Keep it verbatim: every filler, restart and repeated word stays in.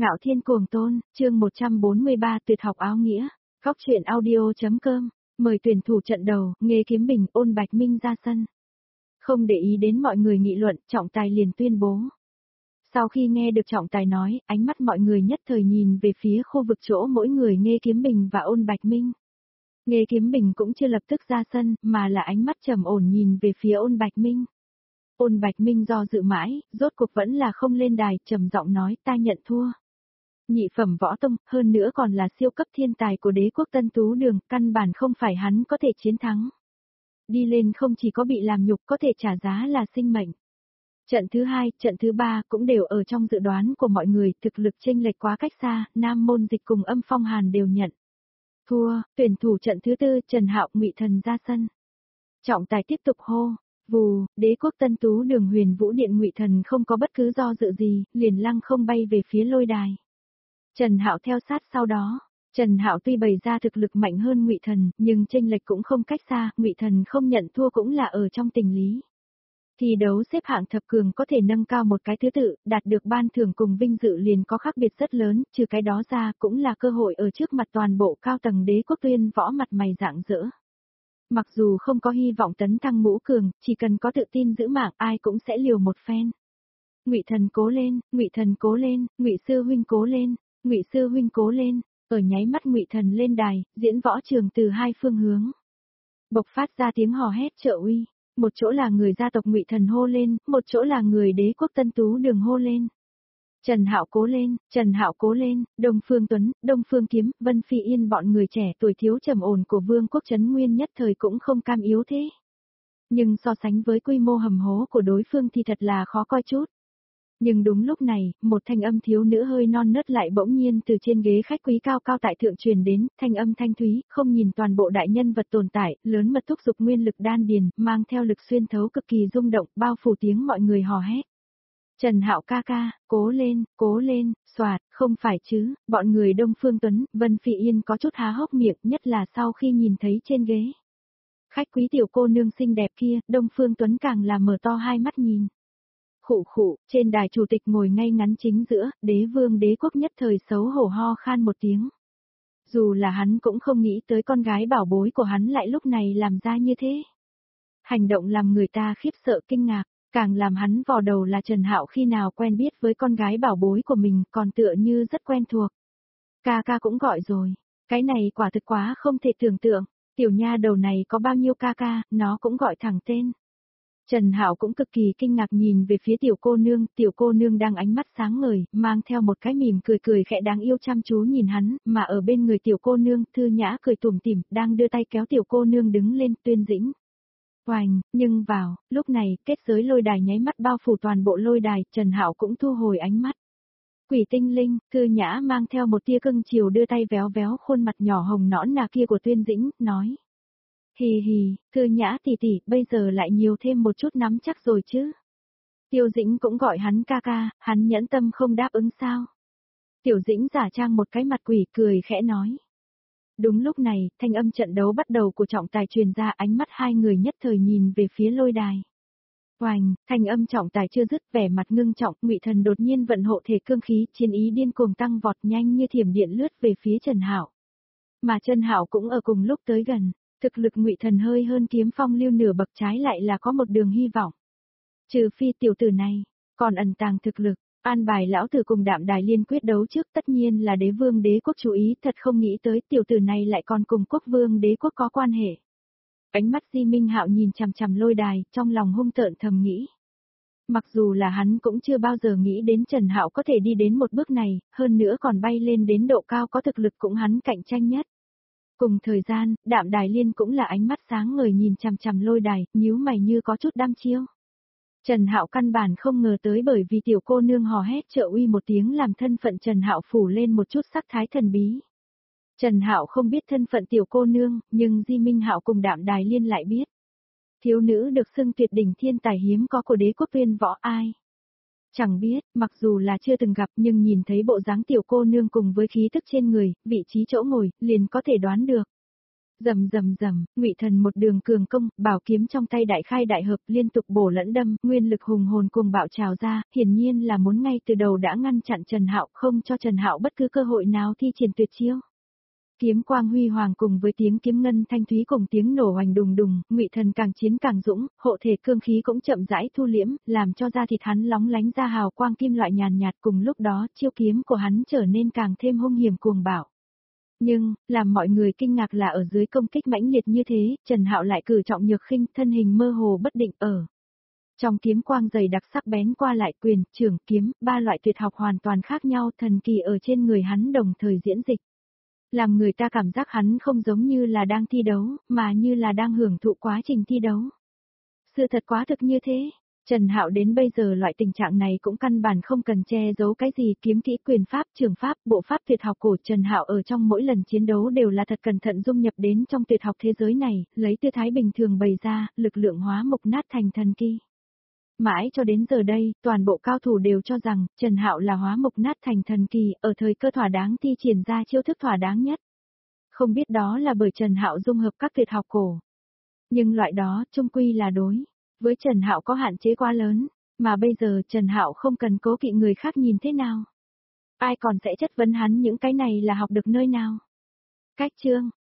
Ngạo Thiên Cuồng Tôn, chương một trăm bốn mươi ba tuyệt học áo nghĩa, góc truyện audio.com, mời tuyển thủ trận đầu, Nghê Kiếm Bình, Ôn Bạch Minh ra sân. Không để ý đến mọi người nghị luận, trọng tài liền tuyên bố. Sau khi nghe được trọng tài nói, ánh mắt mọi người nhất thời nhìn về phía khu vực chỗ mỗi người Nghê Kiếm Bình và Ôn Bạch Minh. Nghê Kiếm Bình cũng chưa lập tức ra sân, mà là ánh mắt trầm ổn nhìn về phía Ôn Bạch Minh. Ôn Bạch Minh do dự mãi, rốt cuộc vẫn là không lên đài, trầm giọng nói ta nhận thua. Nhị phẩm võ tông, hơn nữa còn là siêu cấp thiên tài của đế quốc Tân Tú Đường, căn bản không phải hắn có thể chiến thắng. Đi lên không chỉ có bị làm nhục có thể trả giá là sinh mệnh. Trận thứ hai, trận thứ ba cũng đều ở trong dự đoán của mọi người, thực lực chênh lệch quá cách xa, Nam Môn Dịch cùng Âm Phong Hàn đều nhận. Thua, tuyển thủ trận thứ tư, Trần Hạo, Ngụy Thần ra sân. Trọng tài tiếp tục hô. Vù, đế quốc Tân Tú Đường Huyền Vũ Điện Ngụy Thần không có bất cứ do dự gì, liền lăng không bay về phía lôi đài. Trần Hạo theo sát sau đó. Trần Hạo tuy bày ra thực lực mạnh hơn Ngụy Thần, nhưng chênh lệch cũng không cách xa, Ngụy Thần không nhận thua cũng là ở trong tình lý. Thi đấu xếp hạng thập cường có thể nâng cao một cái thứ tự, đạt được ban thưởng cùng vinh dự liền có khác biệt rất lớn, trừ cái đó ra cũng là cơ hội ở trước mặt toàn bộ cao tầng đế quốc tuyên võ mặt mày rạng rỡ. Mặc dù không có hy vọng tấn thăng ngũ cường, chỉ cần có tự tin giữ mạng ai cũng sẽ liều một phen. Ngụy Thần cố lên, Ngụy Thần cố lên, Ngụy sư huynh cố lên, Ngụy sư huynh cố lên. Ở nháy mắt Ngụy Thần lên đài, diễn võ trường từ hai phương hướng. Bộc phát ra tiếng hò hét trợ uy, một chỗ là người gia tộc Ngụy Thần hô lên, một chỗ là người đế quốc Tân Tú Đường hô lên. Trần Hạo cố lên, Trần Hạo cố lên, Đông Phương Tuấn, Đông Phương Kiếm, Vân Phi Yên bọn người trẻ tuổi thiếu trầm ổn của Vương quốc Trấn Nguyên nhất thời cũng không cam yếu thế. Nhưng so sánh với quy mô hầm hố của đối phương thì thật là khó coi chút. Nhưng đúng lúc này, một thanh âm thiếu nữ hơi non nớt lại bỗng nhiên từ trên ghế khách quý cao cao tại thượng truyền đến, thanh âm thanh thúy, không nhìn toàn bộ đại nhân vật tồn tại, lớn mật thúc dục nguyên lực đan điền, mang theo lực xuyên thấu cực kỳ rung động, bao phủ tiếng mọi người hò hét. Trần Hạo ca ca, cố lên, cố lên, xoạt, không phải chứ, bọn người Đông Phương Tuấn, Vân Phi Yên có chút há hốc miệng, nhất là sau khi nhìn thấy trên ghế. Khách quý tiểu cô nương xinh đẹp kia, Đông Phương Tuấn càng là mở to hai mắt nhìn. Khụ khụ, trên đài chủ tịch ngồi ngay ngắn chính giữa, đế vương đế quốc nhất thời xấu hổ ho khan một tiếng. Dù là hắn cũng không nghĩ tới con gái bảo bối của hắn lại lúc này làm ra như thế. Hành động làm người ta khiếp sợ kinh ngạc, càng làm hắn vò đầu là Trần Hạo khi nào quen biết với con gái bảo bối của mình còn tựa như rất quen thuộc. Ca ca cũng gọi rồi, cái này quả thực quá không thể tưởng tượng, tiểu nha đầu này có bao nhiêu ca ca, nó cũng gọi thẳng tên. Trần Hạo cũng cực kỳ kinh ngạc nhìn về phía tiểu cô nương, tiểu cô nương đang ánh mắt sáng ngời, mang theo một cái mỉm cười cười khẽ đáng yêu chăm chú nhìn hắn, mà ở bên người tiểu cô nương, Thư Nhã cười tủm tỉm, đang đưa tay kéo tiểu cô nương đứng lên, Tuyên Dĩnh. Oành, nhưng vào, lúc này, kết giới lôi đài nháy mắt bao phủ toàn bộ lôi đài, Trần Hạo cũng thu hồi ánh mắt. Quỷ tinh linh, Thư Nhã mang theo một tia cưng chiều đưa tay véo véo khuôn mặt nhỏ hồng nõn nà kia của Tuyên Dĩnh, nói. Hì hì, Thư Nhã tỷ tỷ, bây giờ lại nhiều thêm một chút nắm chắc rồi chứ. Tiêu Dĩnh cũng gọi hắn ca ca, hắn nhẫn tâm không đáp ứng sao. Tiểu Dĩnh giả trang một cái mặt quỷ cười khẽ nói. Đúng lúc này, thanh âm trận đấu bắt đầu của trọng tài truyền ra, ánh mắt hai người nhất thời nhìn về phía lôi đài. Oành, thanh âm trọng tài chưa dứt, vẻ mặt ngưng trọng, Ngụy Thần đột nhiên vận hộ thể cương khí, chiến ý điên cuồng tăng vọt nhanh như thiểm điện lướt về phía Trần Hạo. Mà Trần Hạo cũng ở cùng lúc tới gần. Thực lực Ngụy Thần hơi hơn Kiếm Phong Lưu nửa bậc, trái lại là có một đường hy vọng. Trừ phi tiểu tử này, còn ẩn tàng thực lực, an bài lão tử cùng Đạm Đài Liên quyết đấu trước, tất nhiên là đế vương đế quốc chú ý, thật không nghĩ tới tiểu tử này lại còn cùng quốc vương đế quốc có quan hệ. Ánh mắt Di Minh Hạo nhìn chằm chằm lôi đài, trong lòng hung tợn thầm nghĩ. Mặc dù là hắn cũng chưa bao giờ nghĩ đến Trần Hạo có thể đi đến một bước này, hơn nữa còn bay lên đến độ cao có thực lực cũng hắn cạnh tranh nhất. Cùng thời gian, Đạm Đài Liên cũng là ánh mắt sáng ngời nhìn chằm chằm lôi đài, nhíu mày như có chút đăm chiêu. Trần Hạo căn bản không ngờ tới bởi vì tiểu cô nương hò hét trợ uy một tiếng làm thân phận Trần Hạo phủ lên một chút sắc thái thần bí. Trần Hạo không biết thân phận tiểu cô nương, nhưng Di Minh Hạo cùng Đạm Đài Liên lại biết. Thiếu nữ được xưng tuyệt đỉnh thiên tài hiếm có của đế quốc tuyên võ ai. Chẳng biết, mặc dù là chưa từng gặp nhưng nhìn thấy bộ dáng tiểu cô nương cùng với khí tức trên người, vị trí chỗ ngồi, liền có thể đoán được. Rầm rầm rầm, Ngụy Thần một đường cường công, bảo kiếm trong tay đại khai đại hợp, liên tục bổ lẫn đâm, nguyên lực hùng hồn cùng bạo trào ra, hiển nhiên là muốn ngay từ đầu đã ngăn chặn Trần Hạo, không cho Trần Hạo bất cứ cơ hội nào thi triển tuyệt chiêu. Kiếm quang huy hoàng cùng với tiếng kiếm ngân thanh thúy cùng tiếng nổ hoành đùng đùng, Ngụy Thần càng chiến càng dũng, hộ thể cương khí cũng chậm rãi thu liễm, làm cho da thịt hắn lóng lánh ra hào quang kim loại nhàn nhạt, cùng lúc đó, chiêu kiếm của hắn trở nên càng thêm hung hiểm cuồng bạo. Nhưng, làm mọi người kinh ngạc là ở dưới công kích mãnh liệt như thế, Trần Hạo lại cử trọng nhược khinh, thân hình mơ hồ bất định ở. Trong kiếm quang dày đặc sắc bén qua lại quyền, trường, kiếm, ba loại tuyệt học hoàn toàn khác nhau, thần kỳ ở trên người hắn đồng thời diễn dịch. Làm người ta cảm giác hắn không giống như là đang thi đấu, mà như là đang hưởng thụ quá trình thi đấu. Sự thật quá thực như thế. Trần Hạo đến bây giờ loại tình trạng này cũng căn bản không cần che giấu cái gì, kiếm kỹ, quyền pháp, trường pháp, bộ pháp tuyệt học của Trần Hạo ở trong mỗi lần chiến đấu đều là thật cẩn thận dung nhập đến trong tuyệt học thế giới này, lấy tư thái bình thường bày ra, lực lượng hóa mục nát thành thần kỳ. Mãi cho đến giờ đây, toàn bộ cao thủ đều cho rằng Trần Hạo là hóa mục nát thành thần kỳ, ở thời cơ thỏa đáng thi triển ra chiêu thức thỏa đáng nhất. Không biết đó là bởi Trần Hạo dung hợp các tuyệt học cổ. Nhưng loại đó, chung quy là đối với Trần Hạo có hạn chế quá lớn, mà bây giờ Trần Hạo không cần cố kỵ người khác nhìn thế nào. Ai còn sẽ chất vấn hắn những cái này là học được nơi nào. Cách chương